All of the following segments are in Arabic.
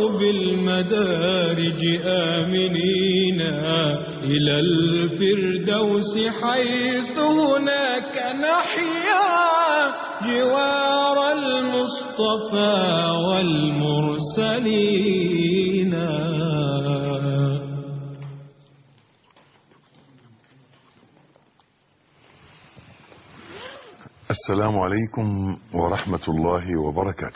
بالمدارج آمنين إلى الفردوس حيث هناك نحيا جوار المصطفى والمرسلين. السلام عليكم ورحمة الله وبركاته.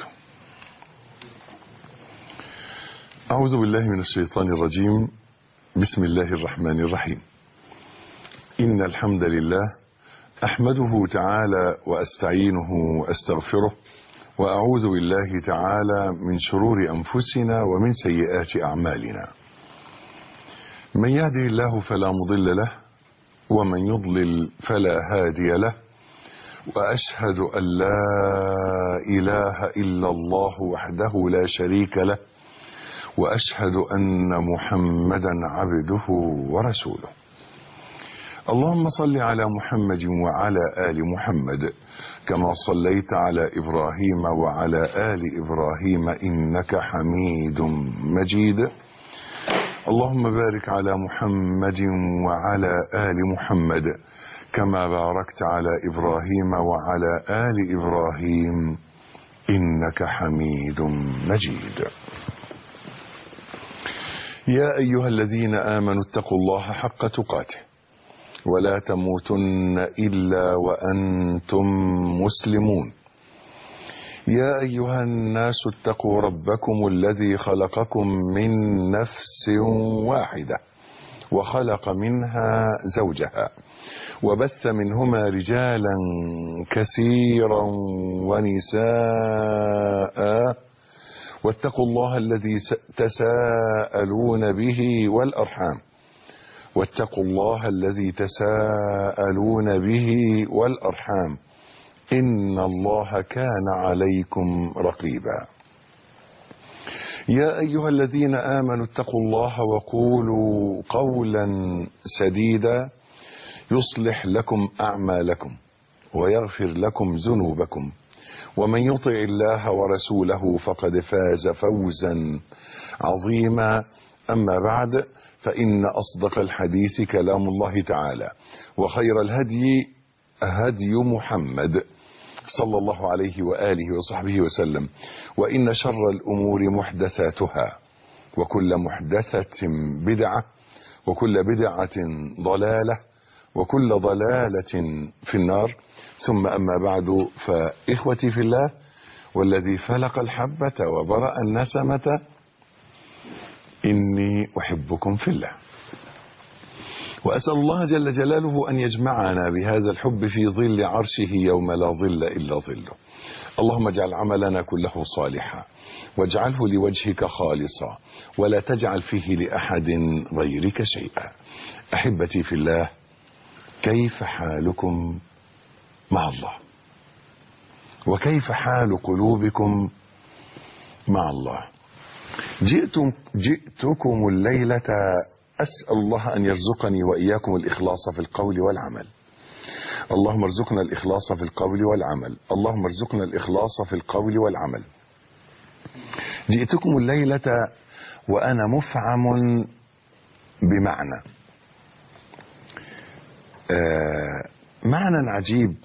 أعوذ بالله من الشيطان الرجيم. بسم الله الرحمن الرحيم. إن الحمد لله أحمده تعالى وأستعينه وأستغفره، وأعوذ بالله تعالى من شرور أنفسنا ومن سيئات أعمالنا. من يهده الله فلا مضل له، ومن يضلل فلا هادي له، وأشهد أن لا إله إلا الله وحده لا شريك له، وأشهد أن محمدا عبده ورسوله. اللهم صل على محمد وعلى آل محمد كما صليت على إبراهيم وعلى آل إبراهيم إنك حميد مجيد. اللهم بارك على محمد وعلى آل محمد كما باركت على إبراهيم وعلى آل إبراهيم إنك حميد مجيد. يا أيها الذين آمنوا اتقوا الله حق تقاته ولا تموتن إلا وأنتم مسلمون. يا أيها الناس اتقوا ربكم الذي خلقكم من نفس واحدة وخلق منها زوجها وبث منهما رجالا كثيرا ونساء، واتقوا الله الذي تساءلون به والأرحام، واتقوا الله الذي تساءلون به والأرحام إن الله كان عليكم رقيبا. يا أيها الذين آمنوا اتقوا الله وقولوا قولا سديدا يصلح لكم أعمالكم ويغفر لكم ذنوبكم، ومن يطع الله ورسوله فقد فاز فوزا عظيما. أما بعد، فإن أصدق الحديث كلام الله تعالى، وخير الهدي هدي محمد صلى الله عليه وآله وصحبه وسلم، وإن شر الأمور محدثاتها، وكل محدثة بدعة، وكل بدعة ضلالة، وكل ضلالة في النار. ثم أما بعد، فإخوتي في الله والذي فلق الحبة وبرأ النسمة، إني أحبكم في الله، وأسأل الله جل جلاله أن يجمعنا بهذا الحب في ظل عرشه يوم لا ظل إلا ظله. اللهم اجعل عملنا كله صالحا، واجعله لوجهك خالصا، ولا تجعل فيه لأحد غيرك شيئا. أحبتي في الله، كيف حالكم مع الله؟ وكيف حال قلوبكم مع الله؟ جئتكم الليلة أسأل الله أن يرزقني وإياكم الإخلاص في القول والعمل. اللهم ارزقنا الإخلاص في القول والعمل. اللهم ارزقنا الإخلاص في القول والعمل. جئتكم الليلة وأنا مفعم بمعنى معنى عجيب،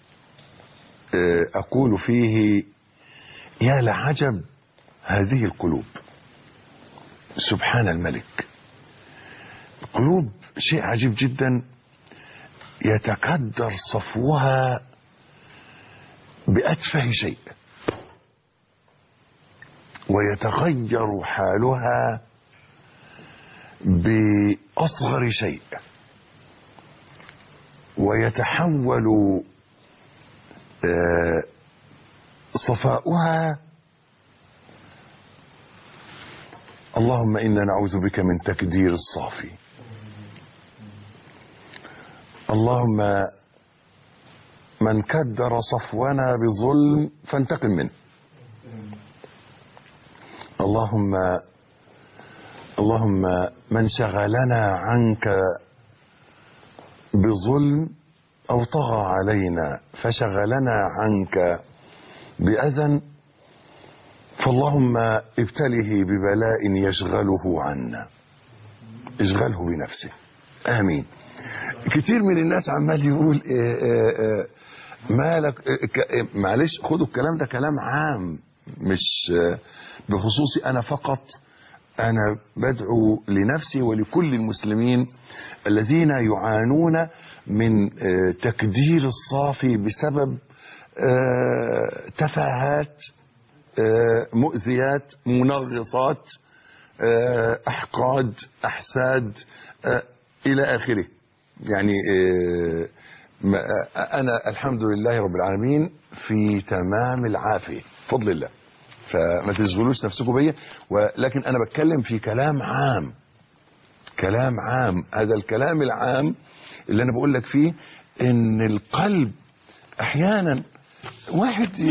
أقول فيه يا لعجب هذه القلوب، سبحان الملك. قلوب شيء عجيب جدا، يتكدر صفوها بأتفه شيء، ويتغير حالها بأصغر شيء، ويتحول صفاؤها. اللهم إنا نعوذ بك من تكدير الصافي. اللهم من كدر صفونا بظلم فانتقم منه. اللهم من شغلنا عنك بظلم أو طغى علينا فشغلنا عنك بأذى فاللهم ابتله ببلاء يشغله عنا، اشغله بنفسه. آمين. كتير من الناس عمال يقول مالك، معلش خدوا الكلام ده كلام عام مش بخصوصي أنا فقط. أنا بدعو لنفسي ولكل المسلمين الذين يعانون من تكدير الصافي بسبب تفاهات، مؤذيات، منغصات، أحقاد، أحساد، إلى آخره. يعني أنا الحمد لله رب العالمين في تمام العافية بفضل الله، فما تشغلوش نفسكم بيا. ولكن أنا بتكلم في كلام عام، كلام عام. هذا الكلام العام اللي أنا بقول لك فيه إن القلب أحيانا واحد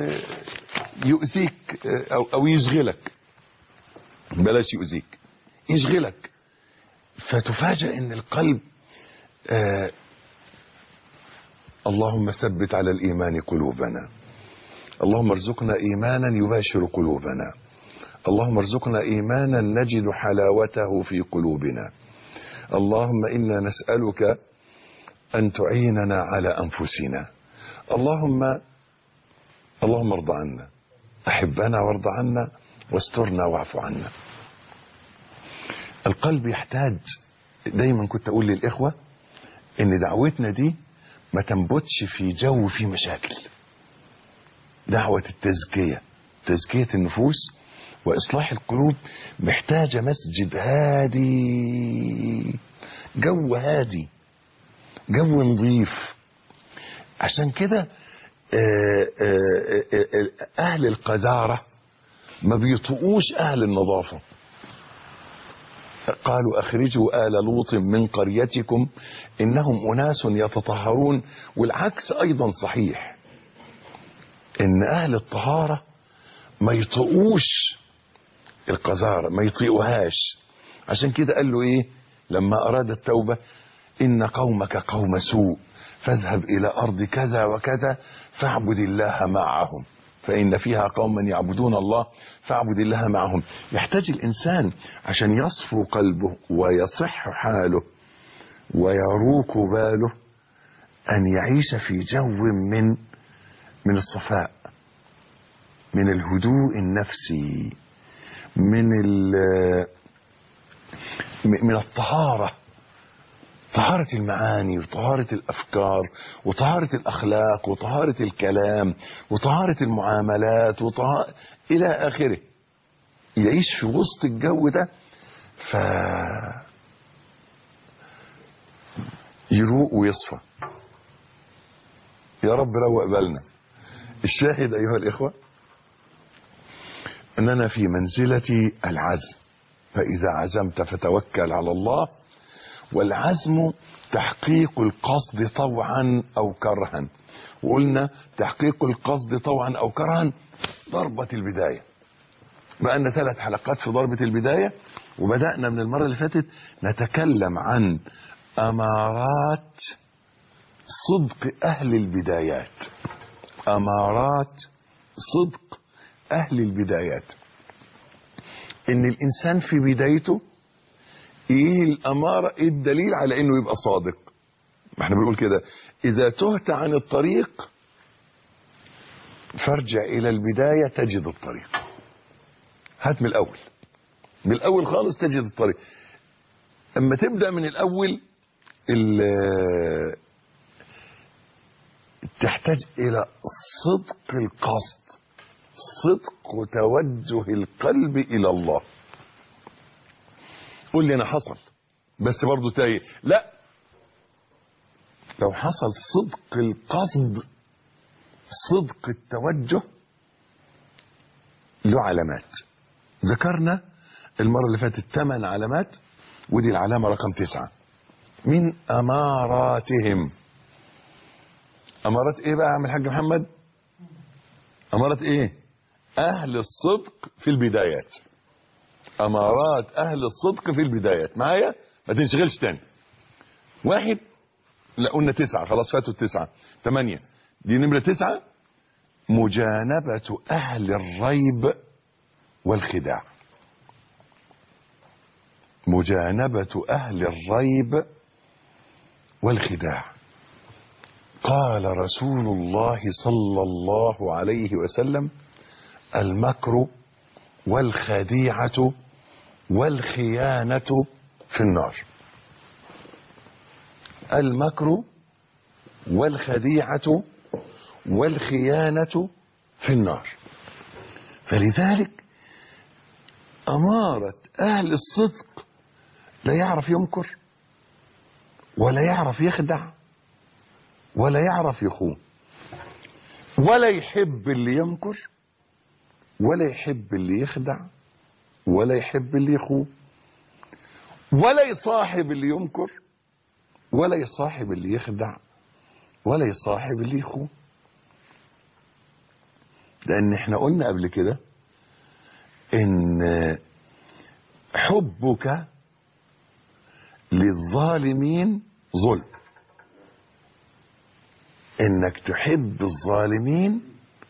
يؤذيك أو يشغلك، بلاش يؤذيك، يشغلك، فتفاجأ إن القلب اللهم ثبت على الإيمان قلوبنا، اللهم ارزقنا إيمانا يباشر قلوبنا، اللهم ارزقنا إيمانا نجد حلاوته في قلوبنا، اللهم إنا نسألك أن تعيننا على أنفسنا، اللهم ارض عنا، أحبنا وارض عنا، واسترنا واعف عنا. القلب يحتاج، دايما كنت أقول للإخوة إن دعوتنا دي ما تنبتش في جو فيه مشاكل. دعوة التزكية، تزكية النفوس وإصلاح القلوب محتاجة مسجد هادي، جو هادي، جو نظيف. عشان كده أهل القذارة ما بيطؤوش أهل النظافة. قالوا أخرجوا آل لوط من قريتكم إنهم أناس يتطهرون. والعكس أيضا صحيح، إن أهل الطهارة ما يطؤوش القذارة، ما يطيئوهاش. عشان كده قال له إيه لما أراد التوبة؟ إن قومك قوم سوء فاذهب إلى أرض كذا وكذا فاعبد الله معهم فإن فيها قوما يعبدون الله فاعبد الله معهم. يحتاج الإنسان عشان يصفو قلبه ويصح حاله ويروق باله أن يعيش في جو من الصفاء، من الهدوء النفسي، من الطهارة، طهارة المعاني وطهارة الأفكار وطهارة الأخلاق وطهارة الكلام وطهارة المعاملات إلى آخره. يعيش في وسط الجو ده يروق ويصفى. يا رب روق بالنا. الشاهد أيها الإخوة أننا في منزلة العزم، فإذا عزمت فتوكل على الله. والعزم تحقيق القصد طوعا أو كرها، وقلنا تحقيق القصد طوعا أو كرها ضربة البداية. بقالنا 3 حلقات في ضربة البداية، وبدأنا من المرة اللي فاتت نتكلم عن أمارات صدق أهل البدايات. أمارات صدق أهل البدايات، إن الإنسان في بدايته ايه الاماره، ايه الدليل على انه يبقى صادق. ما احنا بنقول كده اذا تهت عن الطريق فارجع الى البدايه تجد الطريق. هات من الاول، من الاول خالص تجد الطريق. اما تبدا من الاول تحتاج الى صدق القصد، صدق توجه القلب الى الله. قول لي انا حصل بس برضو تايه، لا، لو حصل صدق القصد، صدق التوجه، له علامات. ذكرنا المرة اللي فاتت 8 علامات، ودي العلامة رقم 9 من أماراتهم. أمارات ايه بقى يا عم الحاج محمد؟ أمارات ايه؟ أهل الصدق في البدايات. أمارات أهل الصدق في البدايات. معايا؟ ما تنشغلش تاني. 1، لا قلنا 9 خلاص، فاتوا 9، 8 دي نمرة 9. مجانبة أهل الريب والخداع. مجانبة أهل الريب والخداع. قال رسول الله صلى الله عليه وسلم: المكر والخديعة والخيانة في النار. المكر والخديعة والخيانة في النار. فلذلك أمارة أهل الصدق لا يعرف يمكر ولا يعرف يخدع ولا يعرف يخون، ولا يحب اللي يمكر ولا يحب اللي يخدع ولا يحب اللي يخون، ولا يصاحب اللي يمكر ولا يصاحب اللي يخدع ولا يصاحب اللي يخون. لأن احنا قلنا قبل كده إن حبك للظالمين ظلم. إنك تحب الظالمين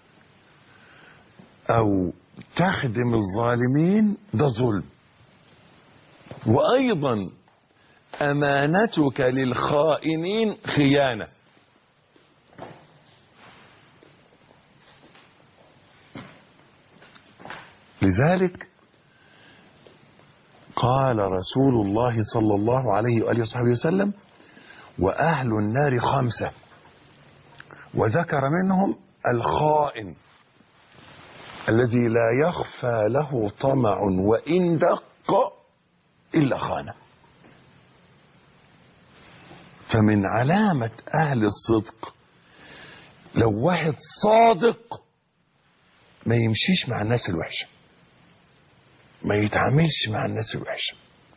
أو تخدم الظالمين ده ظلم. وأيضا أمانتك للخائنين خيانة. لذلك قال رسول الله صلى الله عليه وآله وصحبه وسلم: وأهل النار 5، وذكر منهم الخائن الذي لا يخفى له طمع وإن دق إلا خانه. فمن علامة أهل الصدق لو واحد صادق ما يمشيش مع الناس الوحشة، ما يتعاملش مع الناس الوحشة،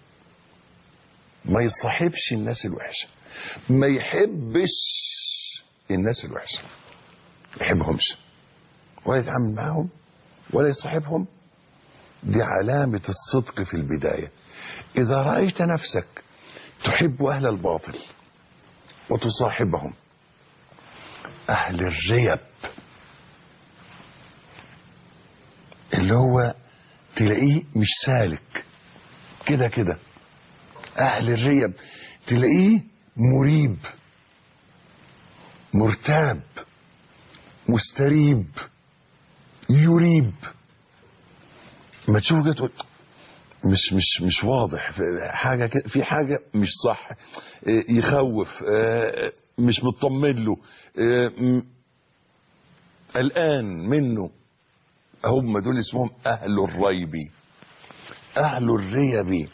ما يصاحبش الناس الوحشة، ما يحبش الناس الوحشة، ما يحبهمش ولا يتعامل معهم ولا يصاحبهم. دي علامة الصدق في البداية. إذا رأيت نفسك تحب أهل الباطل وتصاحبهم، أهل الريب اللي هو تلاقيه مش سالك كده كده، أهل الريب تلاقيه مريب مرتاب مستريب يريب. ما تشوفه كده تقول مش واضح في حاجة مش صح، يخوف، مش مطمن له، قلقان منه. هم دول اسمهم أهل الريب، أهل الريب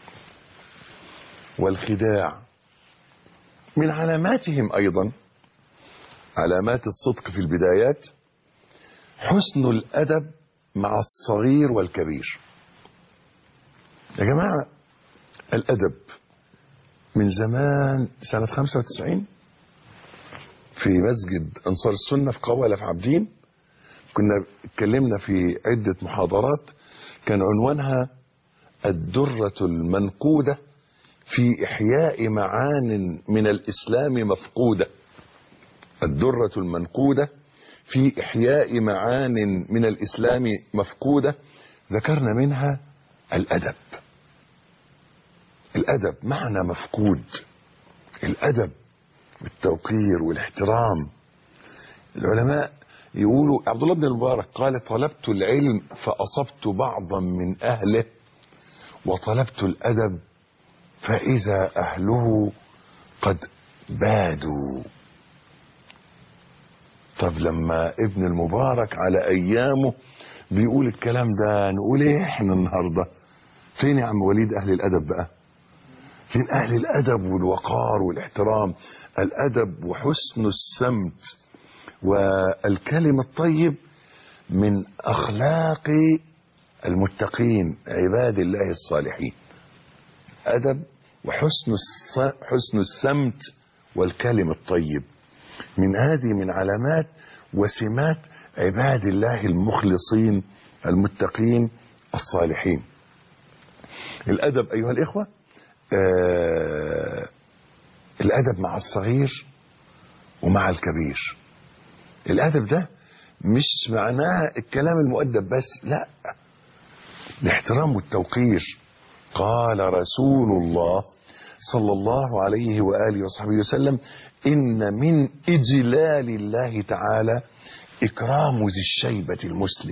والخداع. من علاماتهم أيضا علامات الصدق في البدايات حسن الأدب مع الصغير والكبير. يا جماعة الأدب من زمان، سنة 95 في مسجد أنصار السنة في قولة في عابدين كنا اتكلمنا في عدة محاضرات كان عنوانها الدرة المنقودة في إحياء معان من الإسلام مفقودة. الدرة المنقودة في إحياء معان من الإسلام مفقودة. ذكرنا منها الأدب. الأدب معنى مفقود. الأدب والتوقير والاحترام. العلماء يقولوا، عبد الله بن المبارك قال: طلبت العلم فأصبت بعضا من أهله وطلبت الأدب فإذا أهله قد بادوا. طب لما ابن المبارك على أيامه بيقول الكلام ده نقول ايه احنا النهاردة؟ فين يا عم وليد أهل الأدب بقى؟ فين أهل الأدب والوقار والاحترام؟ الأدب وحسن السمت والكلم الطيب من أخلاق المتقين عباد الله الصالحين. أدب وحسن حسن السمت والكلم الطيب من علامات وسمات عباد الله المخلصين المتقين الصالحين. الأدب أيها الإخوة، الأدب مع الصغير ومع الكبير. الأدب ده مش معناها الكلام المؤدب بس، لا، الاحترام والتوقير. قال رسول الله صلى الله عليه وآله وصحبه وسلم: إن من إجلال الله تعالى إكرام ذي الشيبة المسلم.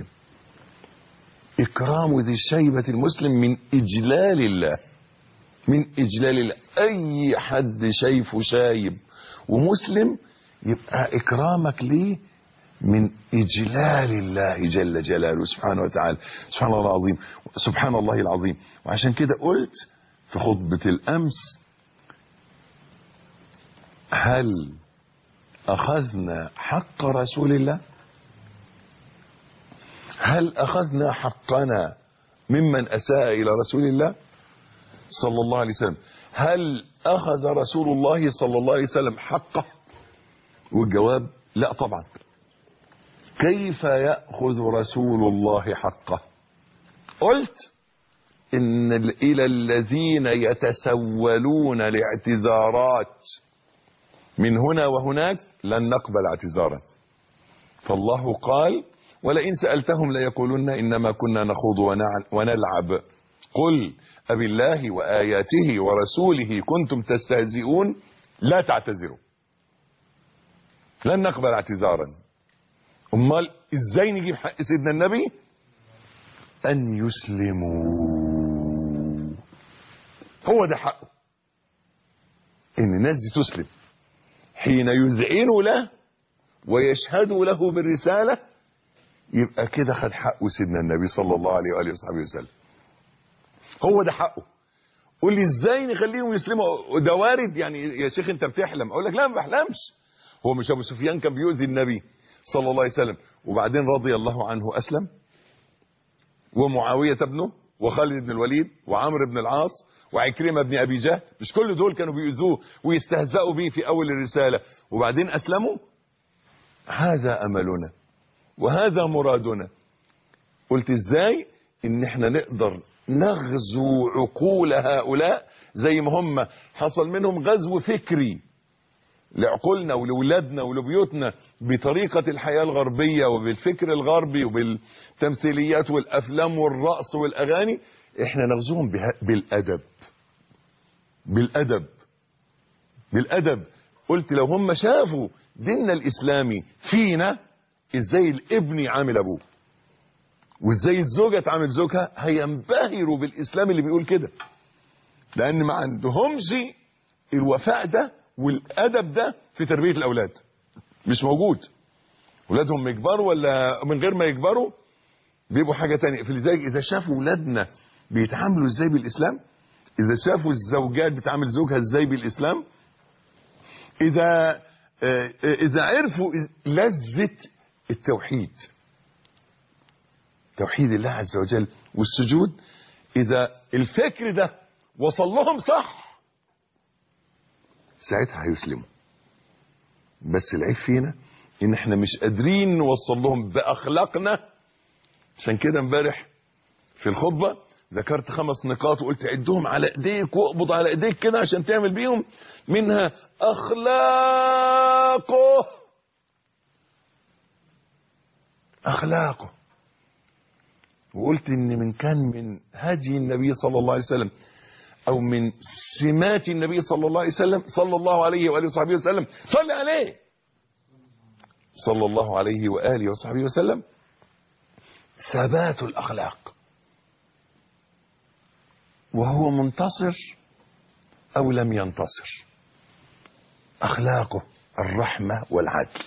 إكرام ذي الشيبة المسلم من إجلال الله، من إجلال الله. أي حد شايفه شايب ومسلم يبقى إكرامك ليه من إجلال الله جل جلاله سبحانه وتعالى. سبحان الله العظيم، سبحان الله العظيم. وعشان كده قلت في خطبة الأمس: هل أخذنا حق رسول الله؟ هل أخذنا حقنا ممن أساء إلى رسول الله صلى الله عليه وسلم؟ هل أخذ رسول الله صلى الله عليه وسلم حقه؟ والجواب: لا طبعا. كيف يأخذ رسول الله حقه؟ قلت إن إلى الذين يتسولون لاعتذارات من هنا وهناك لن نقبل اعتذارا. فالله قال: ولئن سألتهم ليقولن إنما كنا نخوض ونلعب قل أبالله وآياته ورسوله كنتم تستهزئون لا تعتذروا. لن نقبل اعتذارا. امال ازاي نجيب حق سيدنا النبي؟ ان يسلموا. هو ده حقه، ان الناس دي تسلم حين يذعنوا له ويشهدوا له بالرسالة. يبقى كده خد حقه سيدنا النبي صلى الله عليه وآله وصحبه وسلم. هو ده حقه. قول لي ازاي نخليهم يسلموا؟ ده وارد يعني يا شيخ انت بتحلم. اقول لك لا ما بحلمش. هو مش ابو سفيان كان بيؤذي النبي صلى الله عليه وسلم وبعدين رضي الله عنه أسلم؟ ومعاوية ابنه وخالد بن الوليد وعمرو بن العاص وعكرمة بن أبي جهل، مش كل دول كانوا بيؤذوه ويستهزئوا به في أول الرسالة وبعدين أسلموا؟ هذا أملنا وهذا مرادنا. قلت ازاي ان احنا نقدر نغزو عقول هؤلاء زي ما هم حصل منهم غزو فكري لعقولنا ولولادنا ولبيوتنا بطريقة الحياة الغربية وبالفكر الغربي وبالتمثيليات والأفلام والرقص والأغاني. احنا نغزوهم بالأدب. بالأدب بالأدب. قلت لو هم شافوا ديننا الإسلامي فينا ازاي الابن يعامل ابوه وازاي الزوجة تعامل زوجها هينبهروا بالإسلام اللي بيقول كده، لأن ما عندهمش الوفاء ده والأدب ده في تربية الأولاد. مش موجود. أولادهم يكبروا ولا من غير ما يكبروا بيبقوا حاجة تانية. فلذلك إذا شافوا أولادنا بيتعاملوا إزاي بالإسلام، إذا شافوا الزوجات بتعامل زوجها إزاي بالإسلام، إذا عرفوا لذة التوحيد، توحيد الله عز وجل والسجود، إذا الفكر ده وصل لهم صح ساعتها هيسلموا. بس العيب فينا ان احنا مش قادرين نوصل لهم باخلاقنا. عشان كده امبارح في الخطبه ذكرت 5 نقاط وقلت عدهم على ايديك واقبض على ايديك كده عشان تعمل بيهم. منها اخلاقه. وقلت ان من هدي النبي صلى الله عليه وسلم او من سمات النبي صلى الله عليه وسلم صلى الله عليه وآله وصحبه وسلم، صلي عليه صلى الله عليه وآله وصحبه وسلم، ثبات الأخلاق. وهو منتصر أو لم ينتصر، أخلاقه الرحمة والعدل.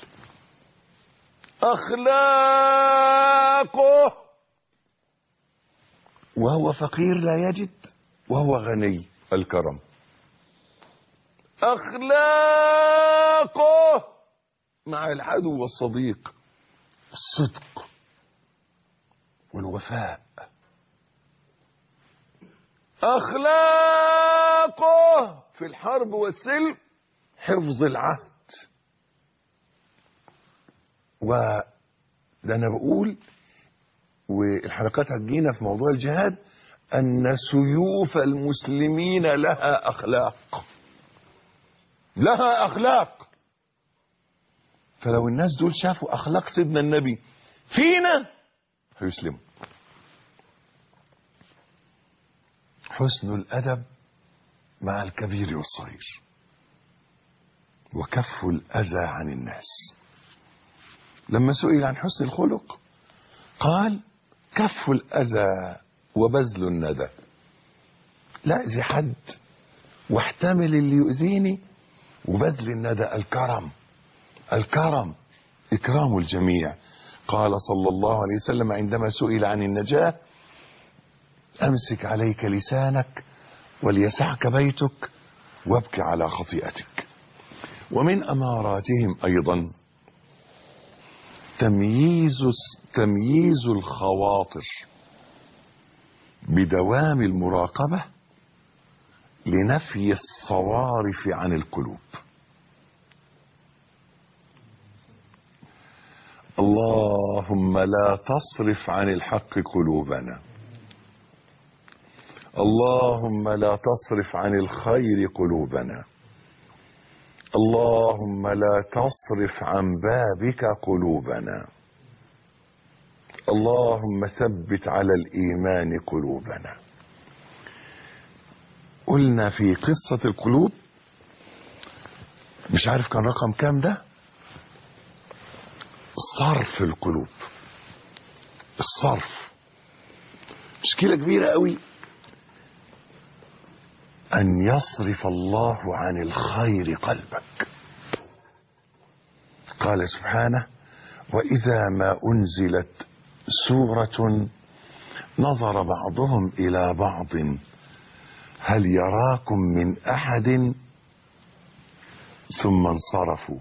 أخلاقه وهو فقير لا يجد وهو غني الكرم. أخلاقه مع العدو والصديق الصدق والوفاء. أخلاقه في الحرب والسلم حفظ العهد. وده أنا بقول والحلقات هتجينا في موضوع الجهاد أن سيوف المسلمين لها أخلاق، لها أخلاق. فلو الناس دول شافوا أخلاق سيدنا النبي فينا هيسلموا. حسن الأدب مع الكبير والصغير، وكف الأذى عن الناس. لما سئل عن حسن الخلق قال كف الأذى وبذل الندى، لا أذي حد واحتمل اللي يؤذيني، وبذل الندى الكرم، الكرم إكرام الجميع. قال صلى الله عليه وسلم عندما سئل عن النجاة أمسك عليك لسانك وليسعك بيتك وابك على خطيئتك. ومن أماراتهم أيضا تمييز الخواطر بدوام المراقبة لنفي الصوارف عن القلوب. اللهم لا تصرف عن الحق قلوبنا، اللهم لا تصرف عن الخير قلوبنا، اللهم لا تصرف عن بابك قلوبنا، اللهم ثبت على الإيمان قلوبنا. قلنا في قصة القلوب، مش عارف كان رقم كام ده، صرف القلوب. الصرف مشكلة كبيرة قوي، أن يصرف الله عن الخير قلبك. قال سبحانه وإذا ما أنزلت سورة نظر بعضهم إلى بعض هل يراكم من أحد ثم انصرفوا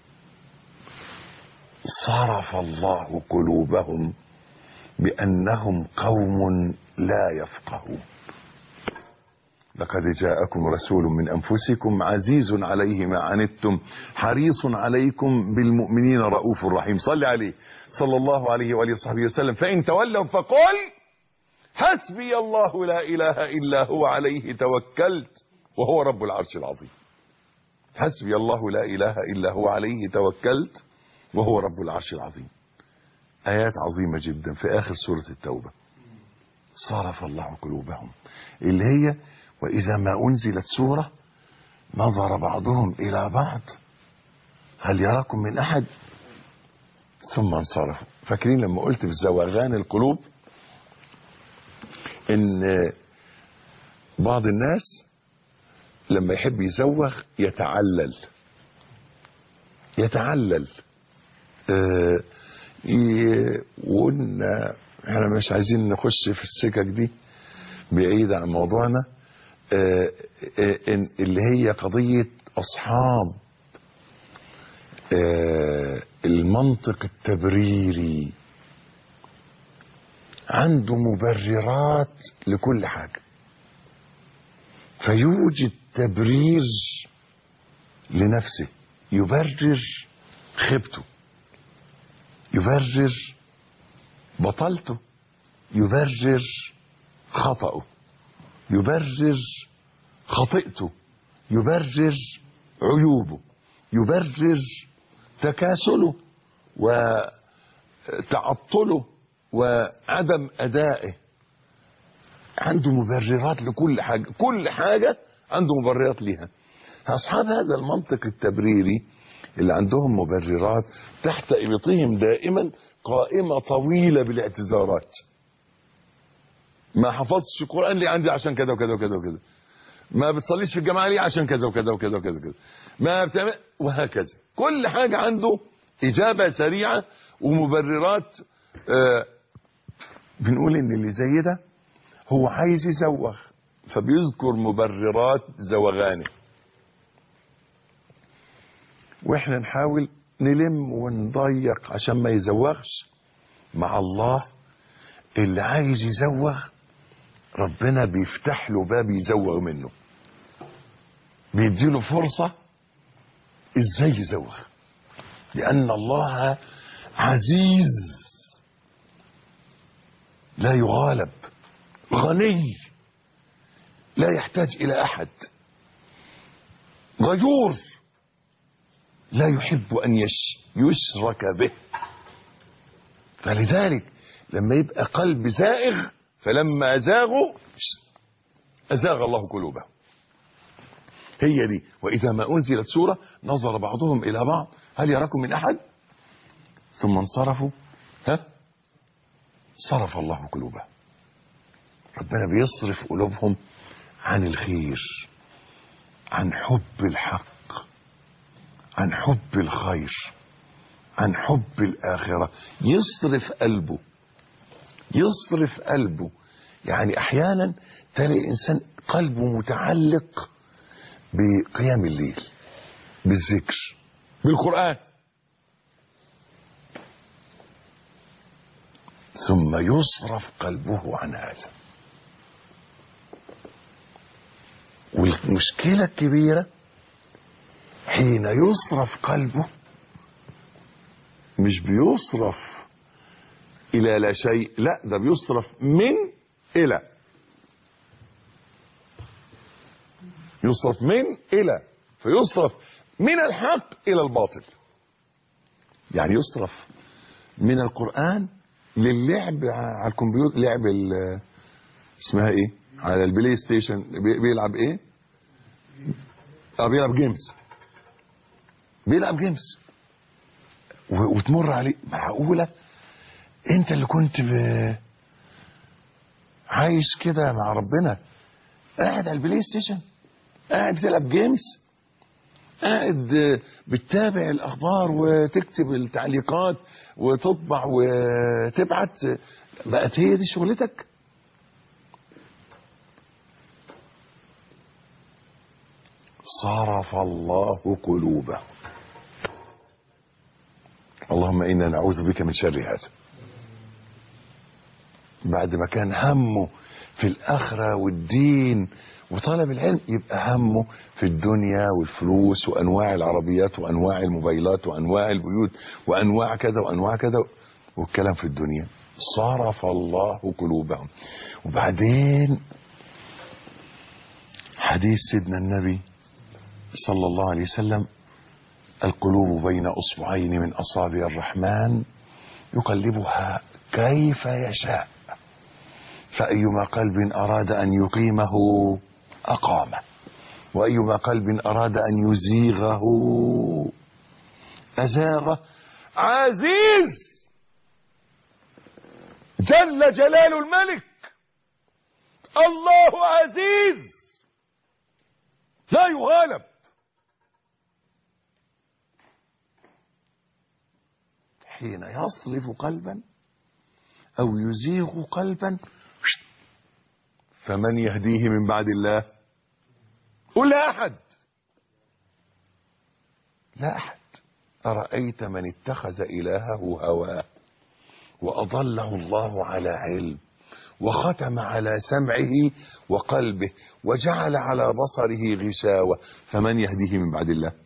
صرف الله قلوبهم بأنهم قوم لا يفقهون. لقد جاءكم رسول من أنفسكم عزيز عليه ما عنتم حريص عليكم بالمؤمنين رؤوف رحيم. صل عليه صلى الله عليه وآله وصحبه وسلم. فإن تولوا فقل حسبي الله لا إله إلا هو عليه توكلت وهو رب العرش العظيم. حسبي الله لا إله إلا هو عليه توكلت وهو رب العرش العظيم. آيات عظيمة جدا في آخر سورة التوبة. صرف الله قلوبهم، اللي هي وإذا ما أنزلت سورة نظر بعضهم إلى بعض هل يراكم من أحد ثم انصرفوا. فاكرين لما قلت في زوغان القلوب إن بعض الناس لما يحب يزوغ يتعلل وقلنا احنا مش عايزين نخش في السكك دي بعيدة عن موضوعنا، اللي هي قضية أصحاب المنطق التبريري، عنده مبررات لكل حاجة، فيوجد تبرير لنفسه، يبرر خيبته، يبرر بطلته، يبرر خطأه، يبرر خطئته، يبرر عيوبه، يبرر تكاسله وتعطله وعدم أدائه. عنده مبررات لكل حاجة، كل حاجة عنده مبررات ليها. أصحاب هذا المنطق التبريري اللي عندهم مبررات تحت إبطهم دائما قائمة طويلة بالاعتذارات. ما حفظتش القرآن ليه عندي عشان كذا وكذا وكذا وكذا، ما بتصليش في الجماعة ليه عشان كذا وكذا وكذا وكذا وكذا، ما بتعمل وهكذا. كل حاجة عنده إجابة سريعة ومبررات. بنقول إن اللي زي ده هو عايز يزوغ فبيذكر مبررات زوغانه، واحنا نحاول نلم ونضيق عشان ما يزوغش. مع الله اللي عايز يزوغ ربنا بيفتح له باب يزوغ منه، بيديله فرصة ازاي يزوغ، لأن الله عزيز لا يغالب، غني لا يحتاج إلى أحد، غيور لا يحب أن يشرك به. فلذلك لما يبقى قلب زائغ فلما زاغوا أزاغ الله قلوبهم. هي دي. وإذا ما أنزلت سورة نظر بعضهم إلى بعض هل يراكم من أحد ثم انصرفوا صرف الله قلوبهم. ربنا بيصرف قلوبهم عن الخير، عن حب الحق، عن حب الخير، عن حب الآخرة. يصرف قلبه. يعني أحيانا تلاقي الإنسان قلبه متعلق بقيام الليل، بالذكر، بالقرآن، ثم يصرف قلبه عن هذا. والمشكلة الكبيرة حين يصرف قلبه مش بيصرف إلى لا شيء، لا، ده بيصرف من إلى. يصرف من إلى، فيصرف من الحق إلى الباطل. يعني يصرف من القرآن للعب على الكمبيوتر، لعب اسمها ايه على البلاي ستيشن، بيلعب ايه؟ بيلعب جيمز وتمر عليه. معقولة انت اللي كنت عايش كده مع ربنا قاعد على البلاي ستيشن، قاعد بتلعب جيمز، قاعد بتتابع الاخبار وتكتب التعليقات وتطبع وتبعت، بقت هي دي شغلتك؟ صرف الله قلوبه. اللهم انا نعوذ بك من شر هذا. بعد ما كان همه في الاخره والدين وطلب العلم، يبقى همه في الدنيا والفلوس وانواع العربيات وانواع الموبايلات وانواع البيوت وانواع كذا وانواع كذا، والكلام في الدنيا. صرف الله قلوبهم. وبعدين حديث سيدنا النبي صلى الله عليه وسلم: القلوب بين اصبعين من اصابع الرحمن يقلبها كيف يشاء، فأيما قلب أراد أن يقيمه أقامه، وأيما قلب أراد أن يزيغه أزاغه. عزيز جل جلال الملك، الله عزيز لا يغالب. حين يصرف قلبا أو يزيغ قلبا فمن يهديه من بعد الله؟ قل لا أحد، لا أحد. أرأيت من اتخذ إلهه هواه وأضله الله على علم وختم على سمعه وقلبه وجعل على بصره غشاوة فمن يهديه من بعد الله؟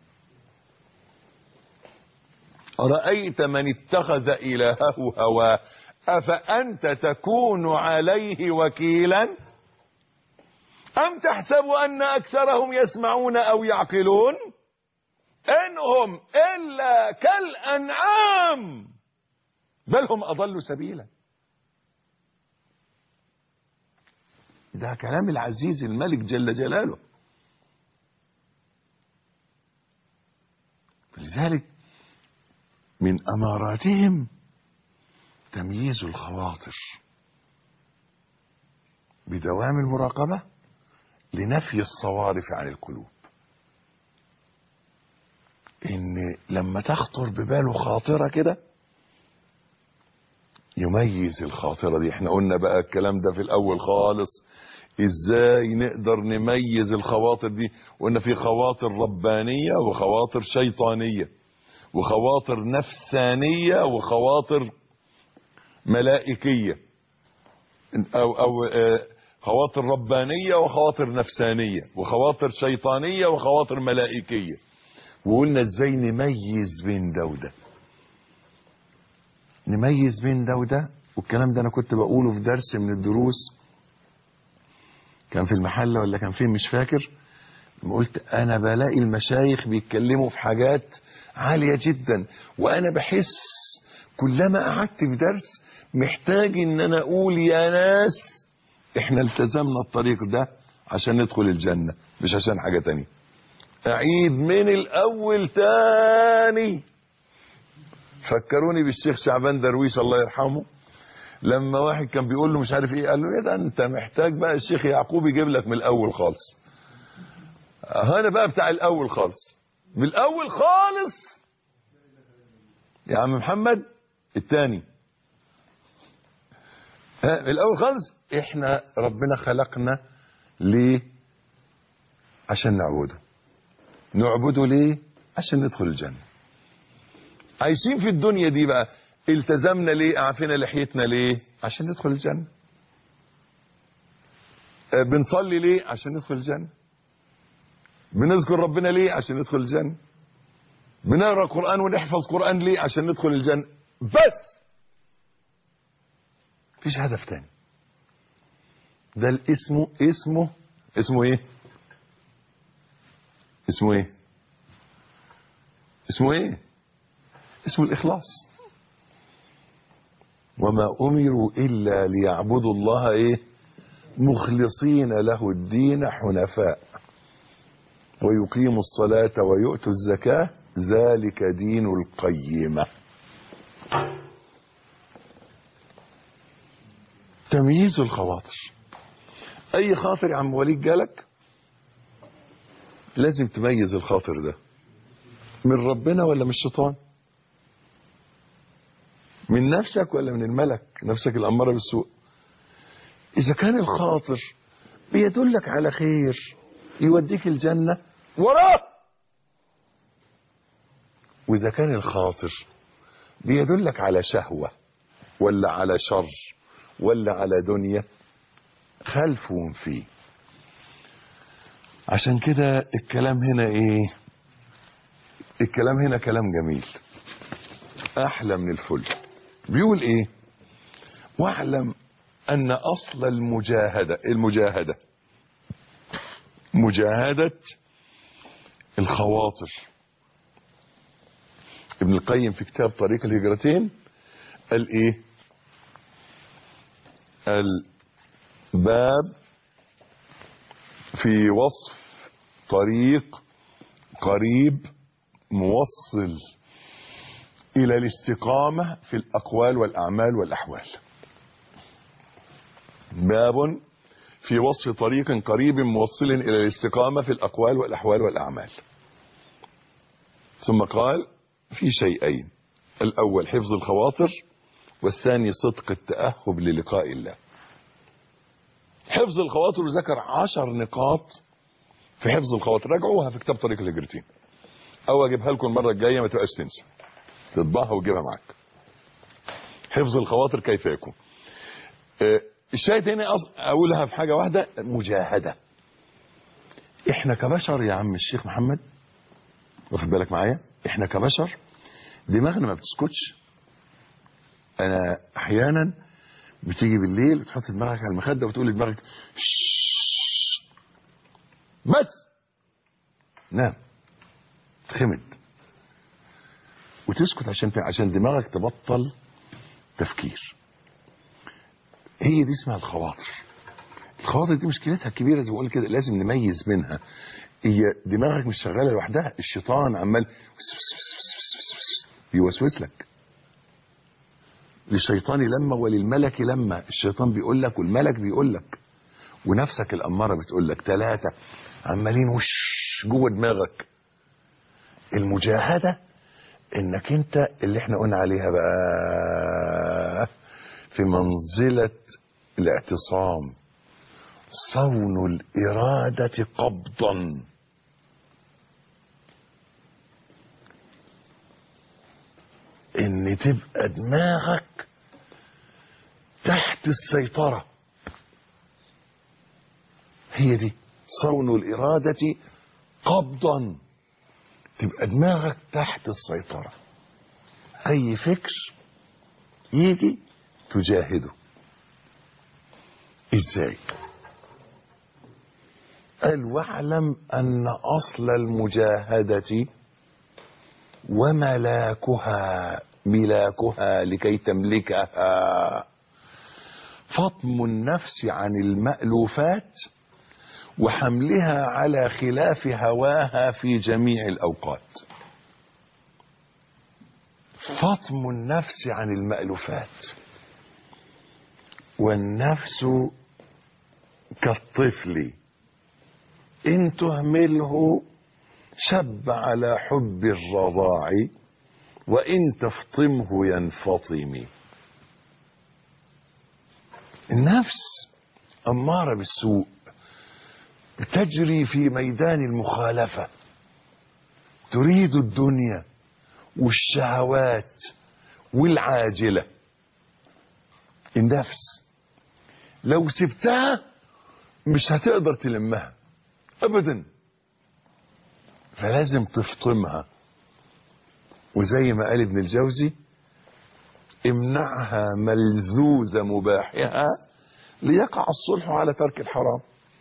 أرأيت من اتخذ إلهه هواه أفأنت تكون عليه وكيلا أم تحسب أن أكثرهم يسمعون أو يعقلون إنهم إلا كالأنعام بل هم أضل سبيلا. ده كلام العزيز الملك جل جلاله. لذلك من أماراتهم تمييز الخواطر بدوام المراقبة لنفي الصوارف عن القلوب. إن لما تخطر بباله خاطرة كده يميز الخاطرة دي. احنا قلنا بقى الكلام ده في الأول خالص، ازاي نقدر نميز الخواطر دي. قلنا في خواطر ربانية وخواطر شيطانية وخواطر نفسانية وخواطر ملائكية، أو خواطر ربانية وخواطر نفسانية وخواطر شيطانية وخواطر ملائكية. وقلنا ازاي نميز بين ده وده، نميز بين ده وده. والكلام ده انا كنت بقوله في درس من الدروس، كان في المحلة ولا كان فين مش فاكر. قلت انا بلاقي المشايخ بيتكلموا في حاجات عالية جدا، وانا بحس كلما قعدت في درس محتاج ان انا اقول يا ناس احنا التزمنا الطريق ده عشان ندخل الجنة، مش عشان حاجة تانية. أعيد من الأول تاني. فكروني بالشيخ شعبان درويش الله يرحمه، لما واحد كان بيقول له مش عارف ايه، قال له ايه ده انت محتاج بقى الشيخ يعقوب يجيب لك من الاول خالص. انا بقى بتاع الاول خالص، من الاول خالص يا عم محمد الثاني. من الاول خالص. احنا ربنا خلقنا ليه؟ عشان نعبده. نعبده ليه؟ عشان ندخل الجنة. عايشين في الدنيا دي بقى، التزمنا ليه؟ اعفينا لحيتنا ليه؟ عشان ندخل الجنة. بنصلي ليه؟ عشان ندخل الجنة. بنذكر ربنا ليه؟ عشان ندخل الجنة. بنقرأ قرآن ونحفظ قرآن ليه؟ عشان ندخل الجنة. بس مفيش هدف تاني. ده الاسمه اسمه ايه؟ اسمه ايه؟ اسمه ايه؟ اسمه الإخلاص. وما أمروا إلا ليعبدوا الله ايه؟ مخلصين له الدين حنفاء ويقيموا الصلاة ويؤتوا الزكاة ذلك دين القيمة. تمييز الخواطر. أي خاطر يا عم وليد جالك لازم تميز الخاطر ده من ربنا ولا من الشيطان، من نفسك ولا من الملك، نفسك الأمارة بالسوء. إذا كان الخاطر بيدلك على خير يوديك الجنة وراه، وإذا كان الخاطر بيدلك على شهوة ولا على شر ولا على دنيا خلفهم فيه. عشان كده الكلام هنا ايه؟ الكلام هنا كلام جميل احلى من الفل. بيقول ايه؟ واعلم ان اصل المجاهدة مجاهدة الخواطر. ابن القيم في كتاب طريق الهجرتين قال ايه؟ الباب في وصف طريق قريب موصل الى الاستقامة في الاقوال والاعمال والاحوال. باب في وصف طريق قريب موصل الى الاستقامة في الاقوال والاحوال والاعمال. ثم قال في شيئين، الاول حفظ الخواطر والثاني صدق التأهب للقاء الله. حفظ الخواطر ذكر 10 نقاط في حفظ الخواطر، راجعوها في كتاب طريق الهجرتين او اجيبها لكم المره الجايه ما تبقاش تنسى تطبعها وتجيبها معاك. حفظ الخواطر كيف يكون؟ الشاهد هنا اقولها في حاجه واحده، مجاهده. احنا كبشر يا عم الشيخ محمد، واخد بالك معايا؟ احنا كبشر دماغنا ما بتسكتش. انا احيانا بتيجي بالليل تحط دماغك على المخده وتقول لدماغك بس نام، تخمد وتسكت عشان دماغك تبطل تفكير. هي دي اسمها الخواطر. الخواطر دي مشكلتها الكبيره زي ما بقول كده، لازم نميز منها. هي دماغك مش شغاله لوحدها، الشيطان عمال بيوسوس لك. للشيطان لما وللملك لما، الشيطان بيقول لك والملك بيقول لك ونفسك الأمارة بتقول لك، 3 عمالين وش جوه دماغك. المجاهدة انك انت اللي احنا قلنا عليها بقى في منزلة الاعتصام، صون الإرادة قبضا. ان تبقى دماغك تحت السيطرة. هي دي صون الإرادة قبضا، تبقى دماغك تحت السيطرة. أي فكر يجي تجاهده. إزاي؟ قال واعلم أن أصل المجاهدة ملاكها لكي تملكها فطم النفس عن المألوفات وحملها على خلاف هواها في جميع الأوقات. فطم النفس عن المألوفات. والنفس كالطفل إن تهمله شب على حب الرضاع وإن تفطمه ينفطم. النفس أمارة بالسوء، تجري في ميدان المخالفة، تريد الدنيا والشهوات والعاجلة. النفس لو سبتها مش هتقدر تلمها أبدا، فلازم تفطمها. وزي ما قال ابن الجوزي: امنعها ملذوذ مباحها ليقع الصلح على ترك الحرام.